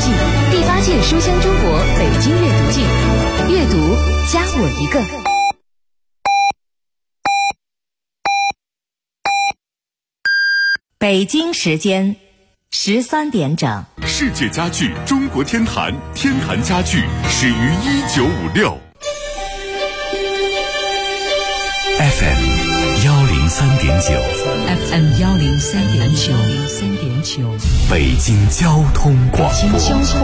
季，第8届书香中国北京阅读季，阅读加我一个。 北京时间13点整， 世界家具中国天坛，天坛家具始于1956。 FM 103.9 北京交通广播。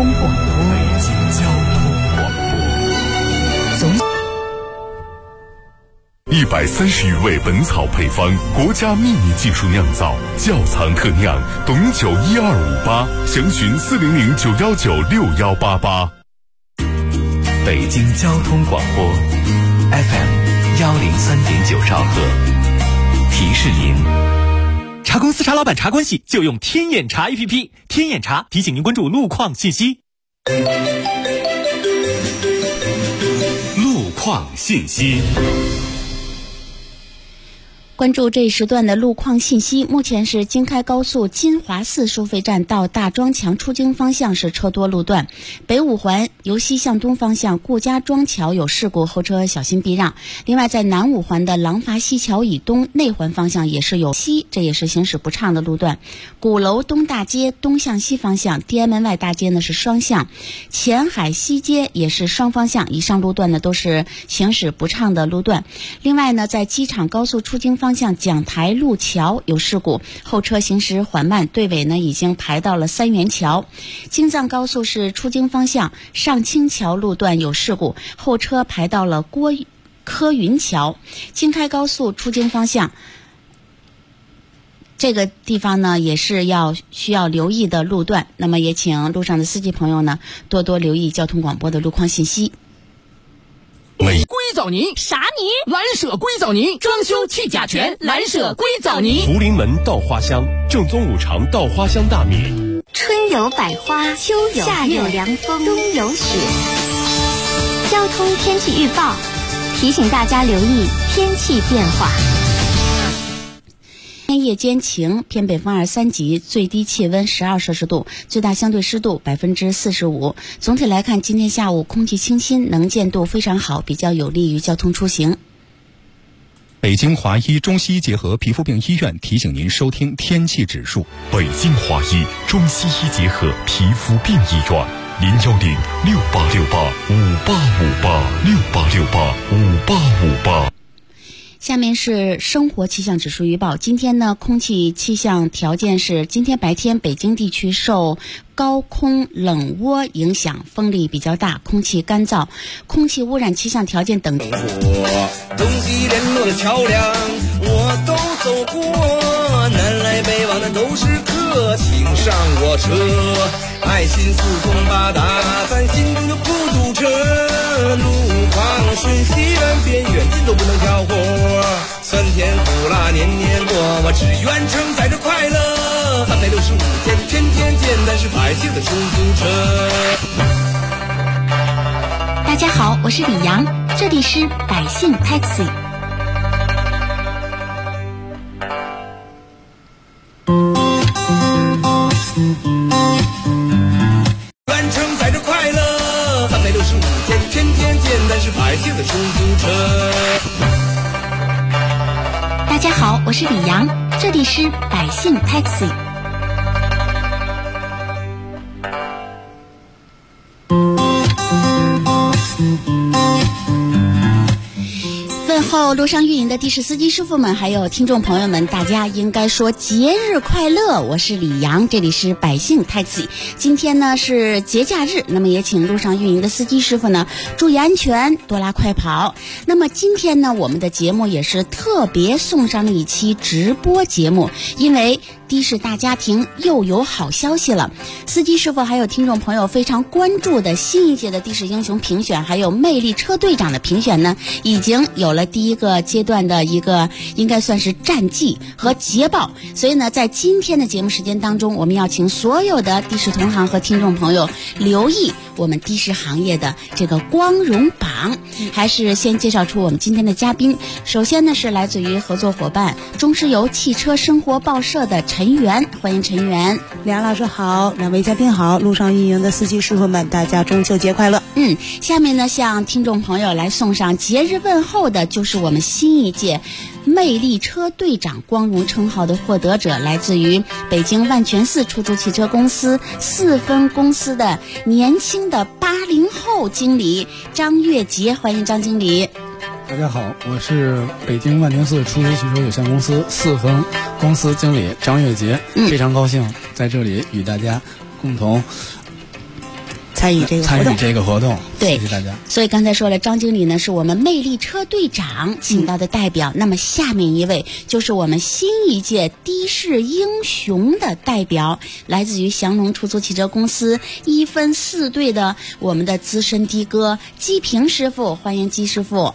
130余味本草配方，国家秘密技术酿造，窖藏特酿，董酒1258，详询400-919-6188。 北京交通广播 FM 103.9兆赫，提示您： 茶公司茶老板茶关系就用天眼查 APP， 天眼查提醒您关注路况信息。 路况信息。 关注这一时段的路况信息。目前是京开高速金华寺收费站到大庄墙出京方向是车多路段，北五环由西向东方向顾家庄桥有事故，后车小心避让。另外在南五环的廊坊西桥以东内环方向也是有这也是行驶不畅的路段。鼓楼东大街东向西方向地安门外大街呢是双向，前海西街也是双方向，以上路段呢都是行驶不畅的路段。另外呢，在机场高速出京方向讲台路桥有事故，后车行驶缓慢，队尾呢已经排到了三元桥。京藏高速是出京方向上清桥路段有事故，后车排到了柯云桥。京开高速出京方向这个地方呢也是需要留意的路段，那么也请路上的司机朋友呢多多留意交通广播的路况信息。 硅藻泥啥泥？蓝舍硅藻泥，装修去甲醛，蓝舍硅藻泥。 福临门稻花香，正宗五常稻花香大米。 春有百花，秋有夏有凉风，冬有雪。交通天气预报提醒大家留意天气变化。 夜间晴，偏北风2-3级，最低气温12摄氏度，最大相对湿度45%。总体来看，今天下午空气清新，能见度非常好，比较有利于交通出行。 北京华医中西医结合皮肤病医院提醒您收听天气指数。 北京华医中西医结合皮肤病医院，010-6868-5858，6868-5858。 下面是生活气象指数预报。今天呢，空气气象条件是：今天白天北京地区受高空冷涡影响，风力比较大，空气干燥，空气污染气象条件等。 东西联络的桥梁我都走过，南来北往的都是客，请上我车，爱心四通八达，咱心中就不堵车，路况顺西远边远近都不能挑活，酸甜苦辣年年过，我只愿承载着快乐，365天天天见，但是百姓的出租车。 大家好，我是李阳，这里是百姓 Taxi。 愿承载着快乐，365天天天见，但是百姓的出租车。 大家好，我是李阳，这里是百姓 Taxi。 问候路上运营的的士司机师傅们，还有听众朋友们，大家应该说节日快乐！我是李阳，这里是百姓 Taxi。今天呢是节假日，那么也请路上运营的司机师傅呢注意安全，多拉快跑。那么今天呢，我们的节目也是特别送上了一期直播节目，因为的士大家庭又有好消息了。司机师傅还有听众朋友非常关注的新一届的的士英雄评选，还有魅力车队长的评选呢，已经有了第一个阶段的一个应该算是战绩和捷报。所以呢，在今天的节目时间当中，我们要请所有的的士同行和听众朋友留意我们的士行业的这个光荣榜。还是先介绍出我们今天的嘉宾。首先呢是来自于合作伙伴中石油汽车生活报社的陈元，欢迎陈元。 梁老师好，两位嘉宾好，路上运营的司机师傅们，大家中秋节快乐。 下面呢向听众朋友来送上节日问候的就是我们新一届魅力车队长光荣称号的获得者，来自于北京万全4出租汽车公司4分公司的年轻的80后经理张月杰，欢迎张经理。 大家好，我是北京万全4出租汽车有限公司4分公司经理张月杰，非常高兴在这里与大家共同参与这个活动， 对， 谢谢大家。 所以刚才说了，张经理呢是我们魅力车队长请到的代表，那么下面一位就是我们新一届的士英雄的代表，来自于祥龙出租汽车公司1分4队的我们的资深的哥姬平师傅，欢迎姬师傅。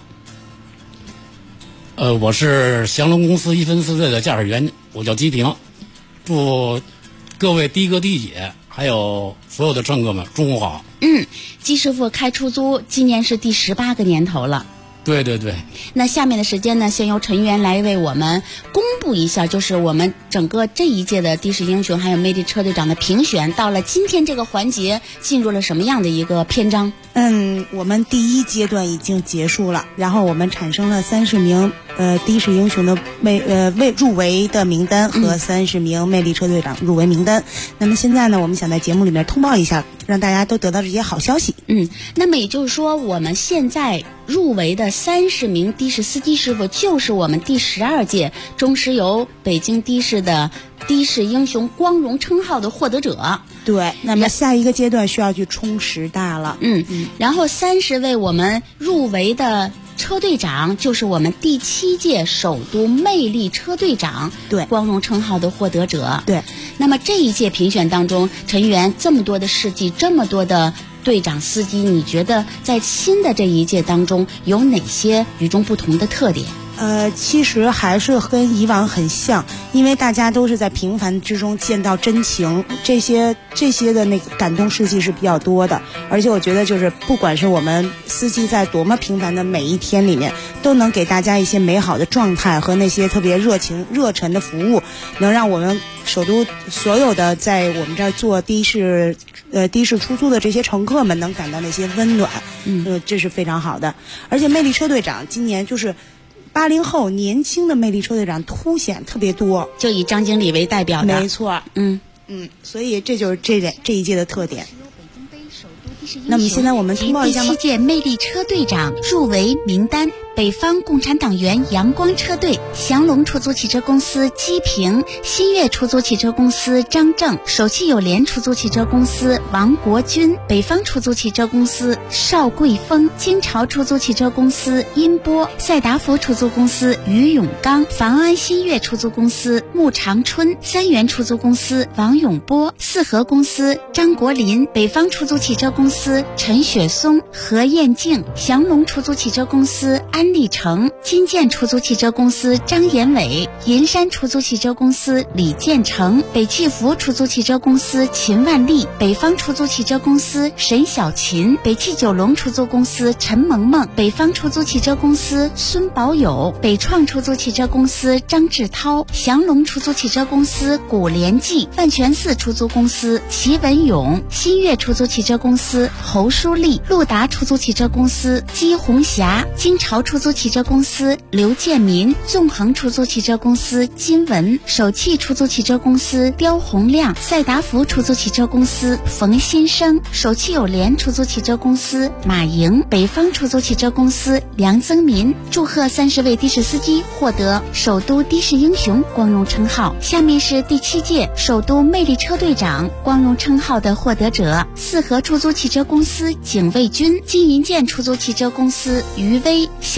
我是祥龙公司1分4队的驾驶员，我叫姬平，祝各位的哥的姐还有所有的乘客们中午好。 姬师傅开出租今年是第18个年头了。 对对对。 那下面的时间呢，先由陈元来为我们公布一下，就是我们整个这一届的的士英雄还有魅力车队长的评选，到了今天这个环节进入了什么样的一个篇章？ 我们第一阶段已经结束了，然后我们产生了30名的士英雄的入围的名单和30名魅力车队长入围名单。那么现在呢，我们想在节目里面通报一下，让大家都得到这些好消息。 那么也就是说，我们现在入围的30名的士司机师傅，就是我们第12届中石油北京的士的的士英雄光荣称号的获得者。 对，那么下一个阶段需要去冲10大了。 然后30位我们入围的车队长，就是我们第7届首都魅力车队长对光荣称号的获得者。 对， 那么这一届评选当中，陈元这么多的事迹，这么多的队长司机，你觉得在新的这一届当中有哪些与众不同的特点？ 其实还是跟以往很像，因为大家都是在平凡之中见到真情，这些的那个感动事迹是比较多的。而且我觉得就是不管是我们司机在多么平凡的每一天里面，都能给大家一些美好的状态和那些特别热忱的服务，能让我们首都所有的在我们这儿做的士出租的这些乘客们能感到那些温暖。这是非常好的。而且魅力车队长今年就是80后年轻的魅力车队长凸显特别多， 就以张经理为代表的。 没错。所以这就是这一届的特点。那么现在我们通报一下第7届魅力车队长入围名单：北方共产党员阳光车队祥龙出租汽车公司姬平，新月出租汽车公司张正，首汽友联出租汽车公司王国军，北方出租汽车公司邵桂峰，金朝出租汽车公司殷波，赛达福出租公司于永刚，房安新月出租公司穆长春，三元出租公司王永波，四合公司张国林，北方出租汽车公司陈雪松、何艳静，祥龙出租汽车公司安立成，金建出租汽车公司张延伟，银山出租汽车公司李建成，北汽福出租汽车公司秦万丽，北方出租汽车公司沈小琴，北汽九龙出租公司陈萌萌，北方出租汽车公司孙宝友，北创出租汽车公司张志涛，祥龙出租汽车公司古连记，万全4出租公司齐文勇，新月出租汽车公司侯淑丽，陆达出租汽车公司姬红霞，金朝出租汽车公司刘建民，纵横出租汽车公司金文，首汽出租汽车公司刁洪亮，赛达福出租汽车公司冯新生，首汽友联出租汽车公司马莹，北方出租汽车公司梁增民。祝贺30位的士司机获得首都的士英雄光荣称号。下面是第7届首都魅力车队长光荣称号的获得者：四合出租汽车公司景卫军，金银建出租汽车公司余威，祥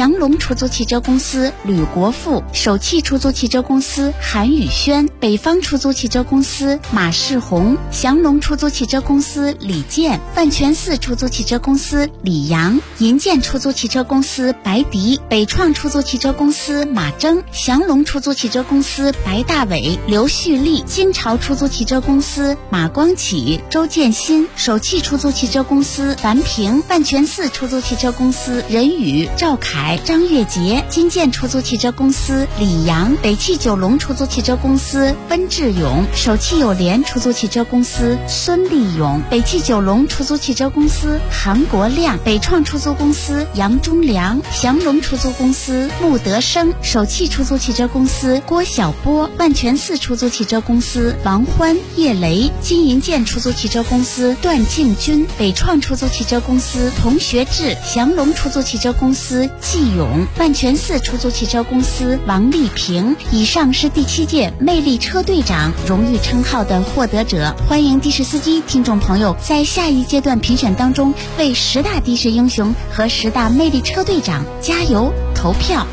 祥龙出租汽车公司吕国富，首汽出租汽车公司韩宇轩，北方出租汽车公司马世红，祥龙出租汽车公司李健，万全四出租汽车公司李阳，银建出租汽车公司白迪，北创出租汽车公司马征，祥龙出租汽车公司白大伟、刘旭丽，金朝出租汽车公司马光启、周建新，首汽出租汽车公司樊平，万全四出租汽车公司任宇、赵凯、张月杰，金建出租汽车公司李阳，北汽九龙出租汽车公司温志勇，首汽友联出租汽车公司孙立勇，北汽九龙出租汽车公司韩国亮，北创出租公司杨忠良，祥龙出租公司穆德生，首汽出租汽车公司郭晓波，万全四出租汽车公司王欢、叶雷，金银建出租汽车公司段敬军，北创出租汽车公司童学志，祥龙出租汽车公司季勇，万全四出租汽车公司王丽萍。以上是第7届魅力车队长荣誉称号的获得者，欢迎的士司机听众朋友在下一阶段评选当中为10大的士英雄和10大魅力车队长加油投票。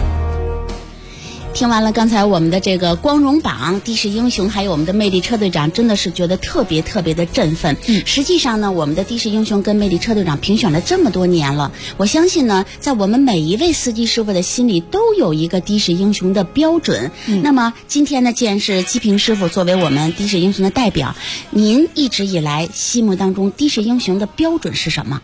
听完了刚才我们的这个光荣榜、的士英雄，还有我们的魅力车队长，真的是觉得特别的振奋。实际上呢，我们的的士英雄跟魅力车队长评选了这么多年了，我相信呢，在我们每一位司机师傅的心里都有一个的士英雄的标准。那么今天呢，既然是季平师傅作为我们的士英雄的代表，您一直以来心目当中的士英雄的标准是什么？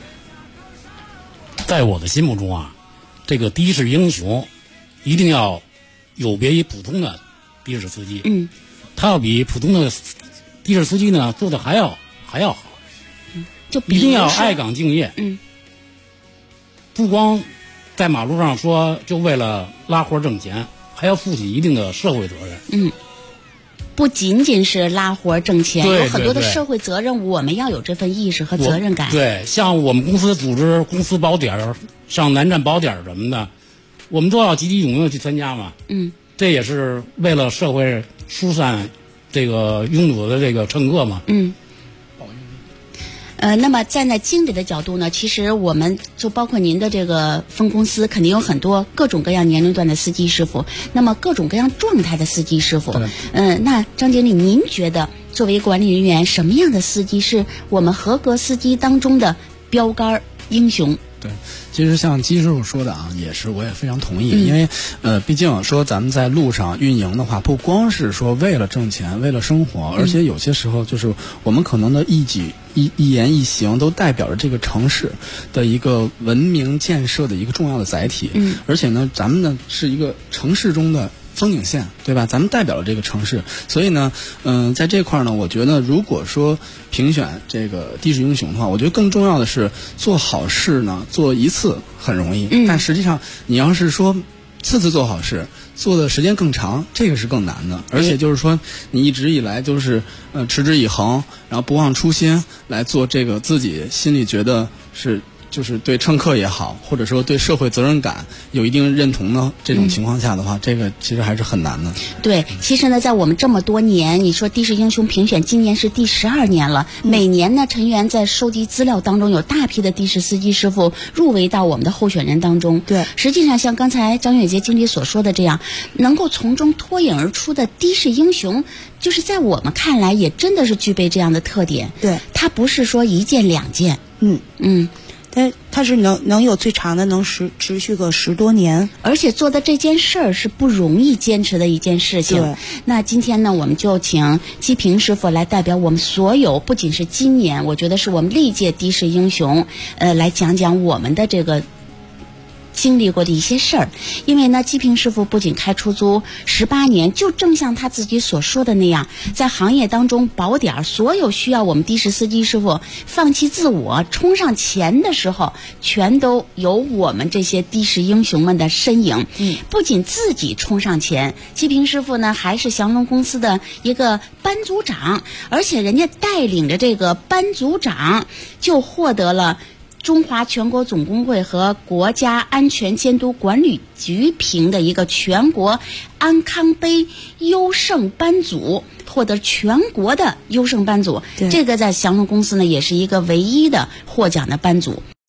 在我的心目中啊，这个的士英雄一定要有别于普通的的士司机，他要比普通的的士司机呢做的还要好， 就一定要爱岗敬业，不光在马路上说就为了拉活挣钱，还要负起一定的社会责任。 不仅仅是拉活挣钱， 对， 有很多的社会责任，我们要有这份意识和责任感。 对，像我们公司组织公司宝点，上南站宝点什么的，我们都要积极踊跃去参加嘛。这也是为了社会疏散这个拥堵的这个乘客嘛。 那么站在经理的角度呢，其实我们就包括您的这个分公司，肯定有很多各种各样年龄段的司机师傅，那么各种各样状态的司机师傅。那张经理，您觉得作为管理人员，什么样的司机是我们合格司机当中的标杆英雄？ 对，其实像季师傅说的啊，我也非常同意，因为毕竟说咱们在路上运营的话，不光是说为了挣钱、为了生活，而且有些时候就是我们可能的一举一言一行都代表着这个城市的一个文明建设的一个重要的载体。而且呢，咱们呢是一个城市中的风景线，对吧？咱们代表了这个城市，所以呢，在这块呢，我觉得如果说评选这个的士英雄的话，我觉得更重要的是做好事呢，做一次很容易，但实际上你要是说次次做好事，做的时间更长，这个是更难的。而且就是说，你一直以来都是持之以恒，然后不忘初心来做这个自己心里觉得是。就是对乘客也好，或者说对社会责任感有一定认同的这种情况下的话，这个其实还是很难的。 对，其实呢，在我们这么多年，你说的士英雄评选今年是第12年了，每年呢，陈员在收集资料当中有大批的的士司机师傅入围到我们的候选人当中。 对， 实际上像刚才张远杰经理所说的这样，能够从中脱颖而出的的士英雄，就是在我们看来也真的是具备这样的特点。 对， 他不是说1件2件。 他是能有最长的能持续个10多年， 而且做的这件事儿是不容易坚持的一件事情。 对， 那今天呢，我们就请季平师傅来代表我们所有，不仅是今年，我觉得是我们历届的士英雄，来讲讲我们的这个经历过的一些事儿。因为呢，季平师傅不仅开出租18年，就正像他自己所说的那样，在行业当中宝点所有需要我们的士司机师傅放弃自我冲上前的时候，全都有我们这些的士英雄们的身影。不仅自己冲上前，季平师傅呢还是祥龙公司的一个班组长，而且人家带领着这个班组长就获得了中华全国总工会和国家安全监督管理局评的一个全国安康杯优胜班组，获得全国的优胜班组。这个在祥龙公司呢也是一个唯一的获奖的班组。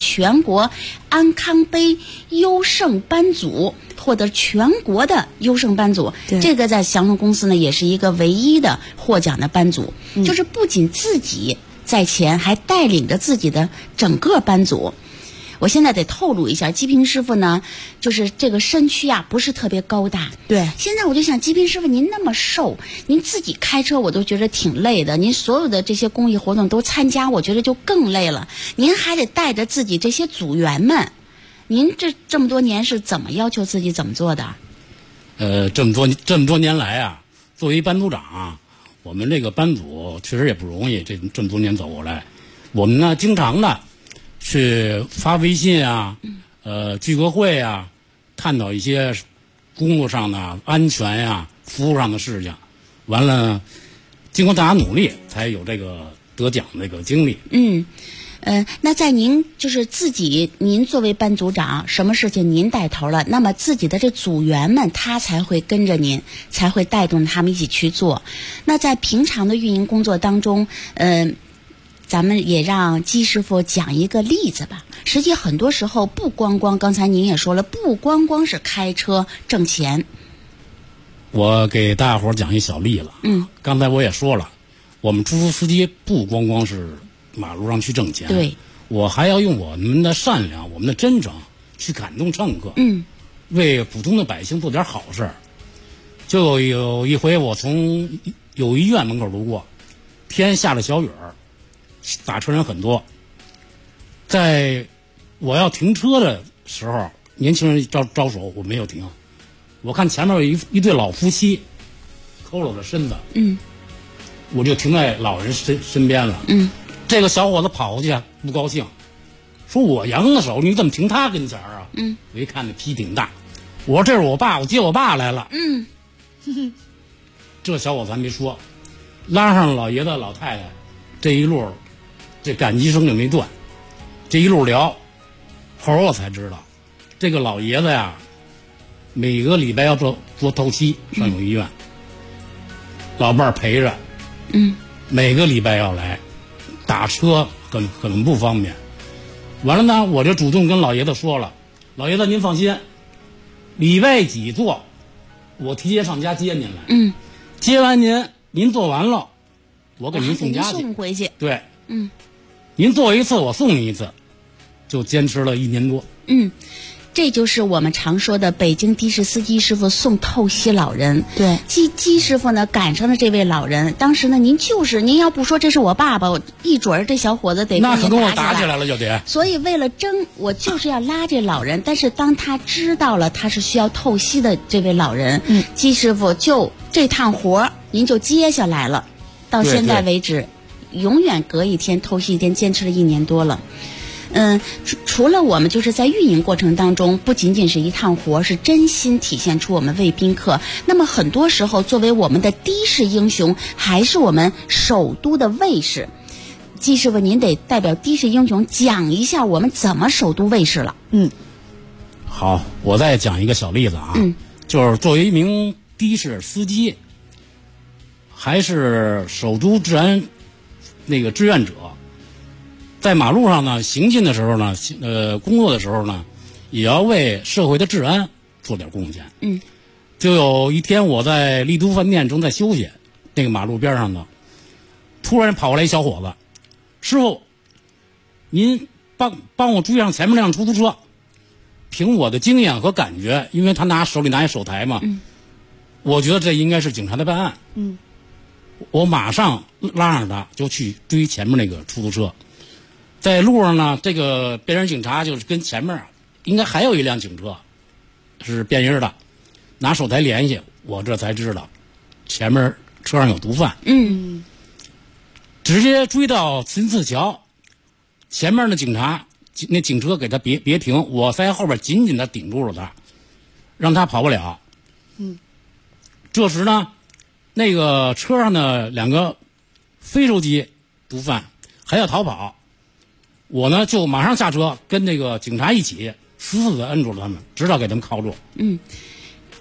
全国安康杯优胜班组，获得全国的优胜班组。这个在祥龙公司呢，也是一个唯一的获奖的班组，就是不仅自己在前，还带领着自己的整个班组。我现在得透露一下，季平师傅呢，就是这个身躯啊不是特别高大。 对， 现在我就想，季平师傅您那么瘦，您自己开车我都觉得挺累的，您所有的这些公益活动都参加，我觉得就更累了。您还得带着自己这些组员们，您这么多年是怎么要求自己怎么做的？ 这么多年来啊，作为班组长，我们这个班组确实也不容易，这么多年走过来，我们呢经常的去发微信啊，聚个会啊，探讨一些工作上的安全呀、服务上的事情。完了，经过大家努力，才有这个得奖的这个经历。 那在您就是您作为班组长，什么事情您带头了，那么自己的这组员们他才会跟着您，才会带动他们一起去做。那在平常的运营工作当中，咱们也让季师傅讲一个例子吧。实际很多时候不光刚才您也说了，不光是开车挣钱。 我给大伙讲一小例子。刚才我也说了，我们出租司机不光是马路上去挣钱， 对， 我还要用我们的善良、我们的真诚去感动乘客，为普通的百姓做点好事。就有一回，我从友谊院门口路过，天下了小雨儿，打车人很多。在我要停车的时候，年轻人招手，我没有停。我看前面有一对老夫妻，佝偻着身子，我就停在老人身边了。这个小伙子跑过去不高兴，说我扬的手，你怎么停他跟前啊？我一看那脾气挺大，我说这是我爸，我接我爸来了。这小伙子还没说，拉上老爷子老太太，这一路这感激声就没断。这一路聊，后来我才知道，这个老爷子呀，每个礼拜要做透析，上友谊院，老伴儿陪着，每个礼拜要来，打车很不方便。完了呢，我就主动跟老爷子说了，老爷子您放心，礼拜几做，我提前上家接您来。接完您做完了，我给您送家去， 送回去。 对，您做一次我送您一次，就坚持了1年多。 这就是我们常说的北京的士司机师傅送透析老人。 对， 季师傅呢赶上了这位老人，当时呢您要不说这是我爸爸，我一准儿这小伙子得那可跟我打起来了就得。 所以为了争，我就是要拉这老人。但是当他知道了他是需要透析的这位老人，季师傅就这趟活您就接下来了，到现在为止，永远隔一天透析一天，坚持了1年多了。除了我们就是在运营过程当中，不仅仅是一趟活，是真心体现出我们为宾客。那么很多时候，作为我们的的士英雄，还是我们首都的卫士。季师傅，您得代表的士英雄讲一下我们怎么首都卫士了。 好，我再讲一个小例子啊。就是作为一名的士司机，还是首都治安那个志愿者。在马路上呢，行进的时候呢，工作的时候呢，也要为社会的治安做点贡献。就有一天我在丽都饭店正在休息，那个马路边上呢，突然跑过来一小伙子，师傅，您帮我追上前面那辆出租车。凭我的经验和感觉，因为他手里拿一手台嘛，我觉得这应该是警察的办案。我马上拉上他就去追前面那个出租车。在路上呢，这个辨认警察就是跟前面应该还有一辆警车是辨认的，拿手台联系，我这才知道前面车上有毒贩。直接追到秦寺桥，前面的警察那警车给他别停，我在后边紧紧的顶住了他，让他跑不了。这时呢，那个车上的2个非洲籍毒贩还要逃跑。我呢就马上下车，跟那个警察一起死死的摁住了他们，直到给他们铐住。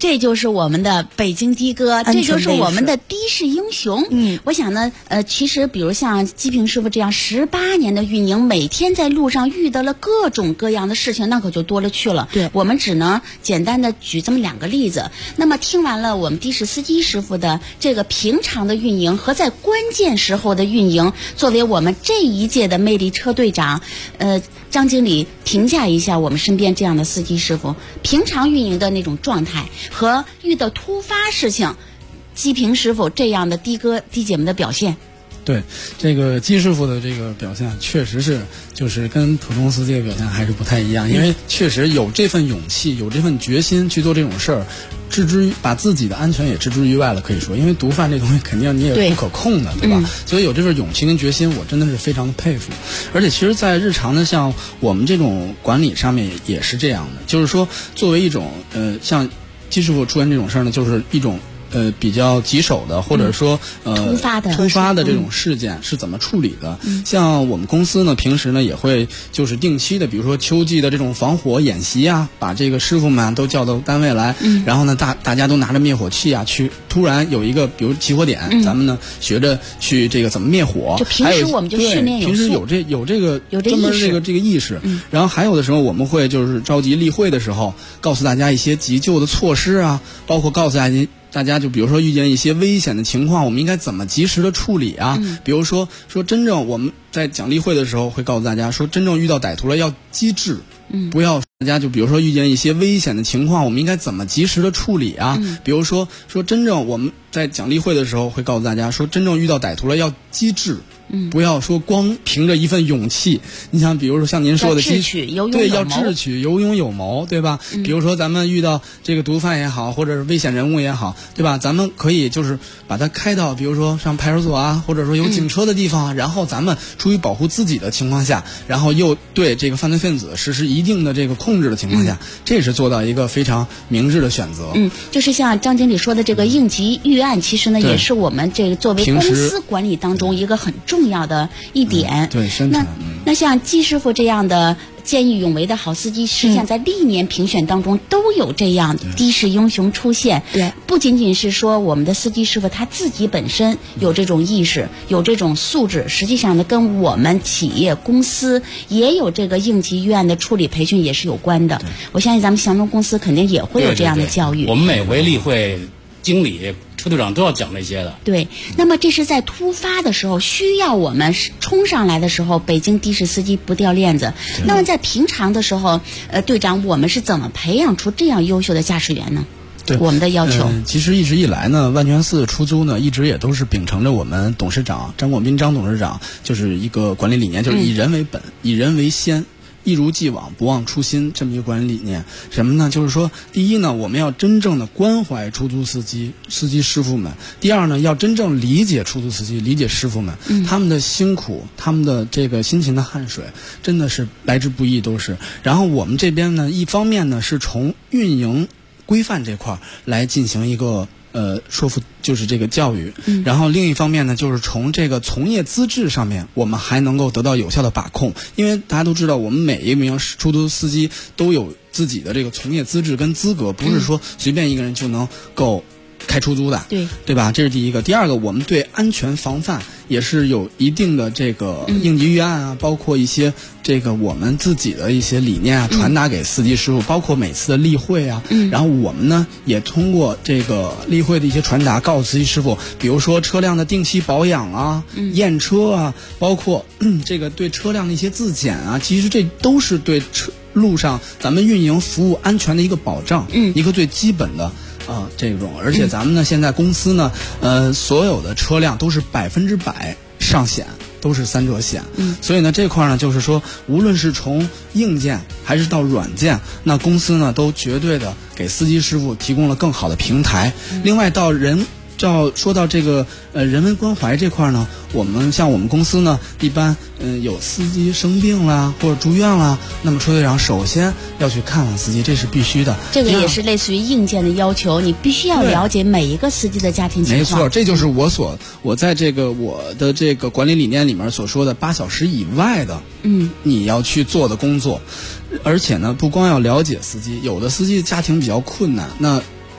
这就是我们的北京的哥，这就是我们的的士英雄。我想呢，其实比如像季平师傅这样18年的运营，每天在路上遇到了各种各样的事情，那可就多了去了。 对， 我们只能简单的举这么2个例子。那么听完了我们的士司机师傅的这个平常的运营和在关键时候的运营，作为我们这一届的魅力车队长，张经理评价一下我们身边这样的司机师傅平常运营的那种状态和遇到突发事情，季平师傅这样的的哥的姐们的表现。 对，这个季师傅的这个表现确实是，就是跟普通司机的表现还是不太一样，因为确实有这份勇气，有这份决心去做这种事儿，把自己的安全也置之于外了，可以说，因为毒贩这东西肯定你也不可控的，对吧？所以有这份勇气跟决心，我真的是非常的佩服。而且其实在日常的像我们这种管理上面也是这样的，就是说作为一种像季师傅出现这种事儿呢，就是一种比较棘手的，或者说突发的这种事件是怎么处理的？像我们公司呢，平时呢也会就是定期的，比如说秋季的这种防火演习啊，把这个师傅们都叫到单位来，然后呢大家都拿着灭火器啊，去突然有一个比如起火点，咱们呢学着去这个怎么灭火。 就平时我们就训练平时有这个专门这个意识。然后还有的时候我们会就是召集例会的时候，告诉大家一些急救的措施啊，包括告诉大家就比如说遇见一些危险的情况，我们应该怎么及时的处理啊？比如说真正我们在讲例会的时候会告诉大家说，真正遇到歹徒了要机智，不要大家就比如说遇见一些危险的情况，我们应该怎么及时的处理啊？比如说真正我们在讲例会的时候会告诉大家说，真正遇到歹徒了要机智。不要说光凭着一份勇气，你想比如说像您说的对， 要智取有勇有谋，对吧？比如说咱们遇到这个毒贩也好，或者是危险人物也好，对吧？咱们可以就是把它开到比如说上派出所啊，或者说有警车的地方，然后咱们出于保护自己的情况下，然后又对这个犯罪分子实施一定的这个控制的情况下，这是做到一个非常明智的选择。 就是像张经理说的这个应急预案，其实呢也是我们这个作为公司管理当中一个很重要的一点。 对， 那像季师傅这样的见义勇为的好司机，实际上在历年评选当中都有这样的士英雄出现。 对， 不仅仅是说我们的司机师傅他自己本身有这种意识，有这种素质，实际上呢跟我们企业公司也有这个应急预案的处理培训也是有关的。我相信咱们祥东公司肯定也会有这样的教育。 我们每回例会经理车队长都要讲这些的。 对，那么这是在突发的时候需要我们冲上来的时候，北京的士司机不掉链子。那么在平常的时候，队长，我们是怎么培养出这样优秀的驾驶员呢？ 对， 我们的要求。 其实一直以来呢，万泉寺出租呢，一直也都是秉承着我们董事长张广斌张董事长就是一个管理理念，就是以人为本，以人为先。一如既往，不忘初心，这么一个管理理念。什么呢？就是说，第一呢，我们要真正的关怀出租司机师傅们；第二呢，要真正理解出租司机，理解师傅们，他们的辛苦，他们的这个辛勤的汗水，真的是来之不易，都是。然后我们这边呢，一方面呢是从运营规范这块来进行一个说服，就是这个教育，然后另一方面呢，就是从这个从业资质上面，我们还能够得到有效的把控。因为大家都知道，我们每一名出租司机都有自己的这个从业资质跟资格，不是说随便一个人就能够开出租的，对吧？这是第一个。第二个，我们对安全防范也是有一定的这个应急预案啊，包括一些这个我们自己的一些理念啊，传达给司机师傅，包括每次的例会啊。然后我们呢也通过这个例会的一些传达，告诉司机师傅，比如说车辆的定期保养啊、验车啊，包括这个对车辆的一些自检啊，其实这都是对路上咱们运营服务安全的一个保障，一个最基本的。这种，而且咱们呢，现在公司呢，所有的车辆都是100%上险，都是3者险。所以呢，这块呢，就是说，无论是从硬件还是到软件，那公司呢，都绝对的给司机师傅提供了更好的平台。另外说到这个人文关怀这块呢，我们公司呢，一般有司机生病啦或者住院啦，那么车队长首先要去看望司机，这是必须的。 这个也是类似于硬件的要求，你必须要了解每一个司机的家庭情况。 没错，这就是我在这个我的这个管理理念里面所说的8小时以外的，你要去做的工作。而且呢，不光要了解司机，有的司机家庭比较困难，那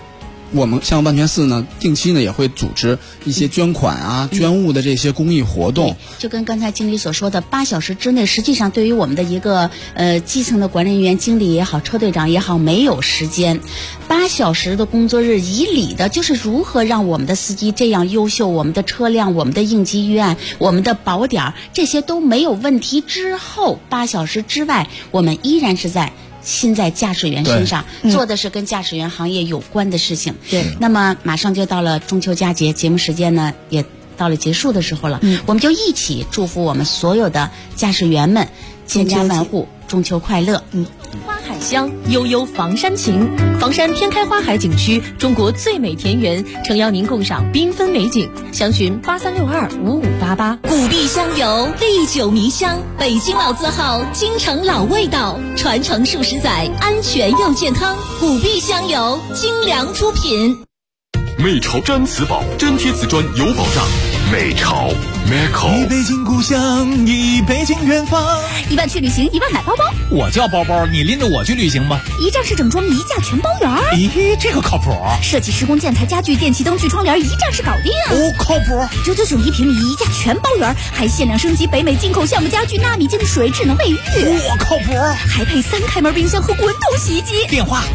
我们像万泉寺呢，定期呢也会组织一些捐款啊、捐物的这些公益活动。 就跟刚才经理所说的，8小时之内，实际上对于我们的一个基层的管理人员、经理也好、车队长也好，没有时间。8小时的工作日，以理的就是如何让我们的司机这样优秀，我们的车辆、我们的应急预案、我们的保点这些都没有问题之后，8小时之外，我们依然是心在驾驶员身上，做的是跟驾驶员行业有关的事情。 对， 那么马上就到了中秋佳节，节目时间呢也到了结束的时候了，我们就一起祝福我们所有的驾驶员们千家万户中秋快乐。 花海香，悠悠房山情。房山天开花海景区，中国最美田园，诚邀您共赏缤纷美景。详询83625588。 古壁香油，历久弥香，北京老字号，京城老味道，传承数十载，安全又健康。古壁香油，精良出品。 美潮毡瓷宝，粘贴瓷砖有保障。美潮 Meco， 一北京故乡，一北京远方。 1万去旅行，1万买包包。 我叫包包，你拎着我去旅行吧。 一站式整装，一价全包圆。 咦，这个靠谱。 设计、施工、建材、家具、电器、灯具、窗帘，一站式搞定。 哦，靠谱。 9991平米，一价全包圆，还限量升级北美进口橡木家具、纳米净水、智能卫浴。 哇，靠谱。 还配3开门冰箱和滚筒洗衣机。 电话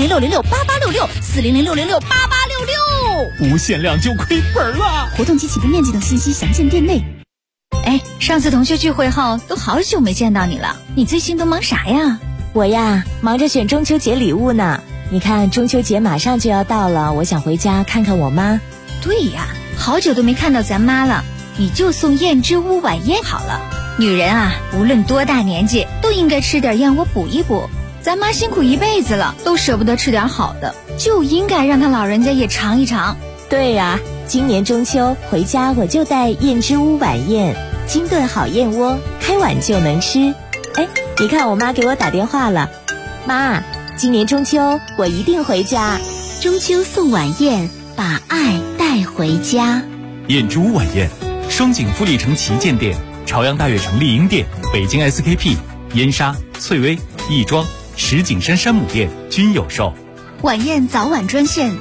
4006666，40066668866。 不限量就亏本了。 活动及起步面积等信息详见店内。 哎，上次同学聚会后都好久没见到你了，你最近都忙啥呀？ 我呀，忙着选中秋节礼物呢。你看中秋节马上就要到了，我想回家看看我妈。 对呀，好久都没看到咱妈了，你就送燕之屋晚宴好了。女人啊，无论多大年纪，都应该吃点燕窝补一补。咱妈辛苦一辈子了，都舍不得吃点好的，就应该让她老人家也尝一尝。 对呀，今年中秋回家我就带燕之屋晚宴，精炖好燕窝，开碗就能吃。哎，你看我妈给我打电话了，妈，今年中秋我一定回家。 中秋送晚宴，把爱带回家。 燕之屋晚宴，双井富力城旗舰店、朝阳大悦城丽婴店、北京 SKP、燕莎、翠微、亦庄、石景山山姆店均有售。 晚宴早晚专线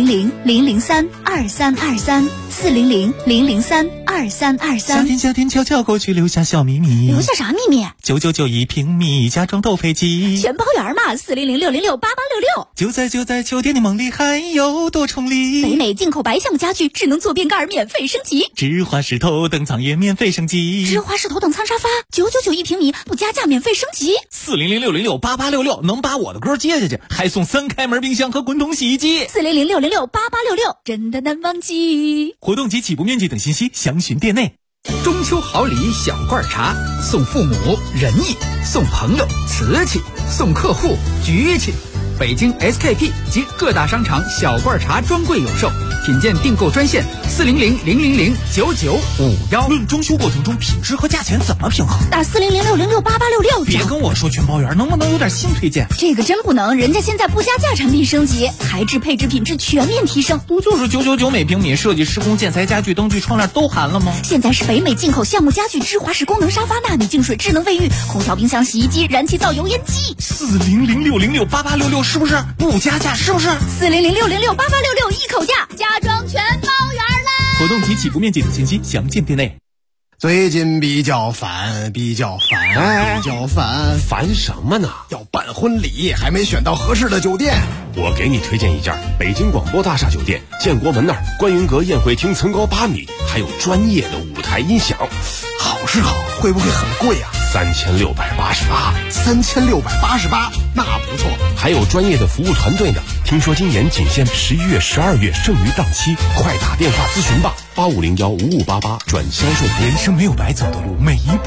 400-003-2323，400-003-2323。 夏天悄悄过去，留下小秘密。 留下啥秘密 ？9991平米，家装斗飞机， 全包圆嘛！400-606-8866。 就在秋天的梦里，还有多重礼。 北美进口白橡木家具，智能坐便盖免费升级。 芝华士头等舱也免费升级。 芝华士头等舱沙发999平米，不加价免费升级。 400-606-8866，能把我的歌接下去，还送3开门冰箱和滚筒洗衣机。 400-606-8866，真的难忘记。 活动及起步面积等信息详询店内。 中秋好礼小罐茶，送父母仁义，送朋友瓷器，送客户局气。北京 SKP 及各大商场小罐茶专柜有售，品鉴订购专线400-000-9951。 论装修过程中品质和价钱怎么平衡？ 打400-606-8866。 别跟我说全包圆，能不能有点新推荐？ 这个真不能，人家现在不加价产品升级，材质配置品质全面提升。 不就是999每平米，设计施工建材家具灯具窗帘都含了吗？ 现在是北美进口橡木家具、芝华士功能沙发、纳米净水、智能卫浴、空调、冰箱、洗衣机、燃气灶、油烟机。 400-606-8866是不是不加价？是不是 400-606-8866一口价，家装全包圆啦！ 活动及起步面积等信息详见店内。 最近比较烦， 烦什么呢？ 要办婚礼，还没选到合适的酒店。 我给你推荐一家北京广播大厦酒店，建国门那儿观云阁宴会厅层高8米，还有专业的舞台音响。 好是好，会不会很贵啊 ？3688， 那不错。 还有专业的服务团队呢。听说今年仅限11月、12月剩余档期，快打电话咨询吧，8501-5588转销售。 人生没有白走的路，每一步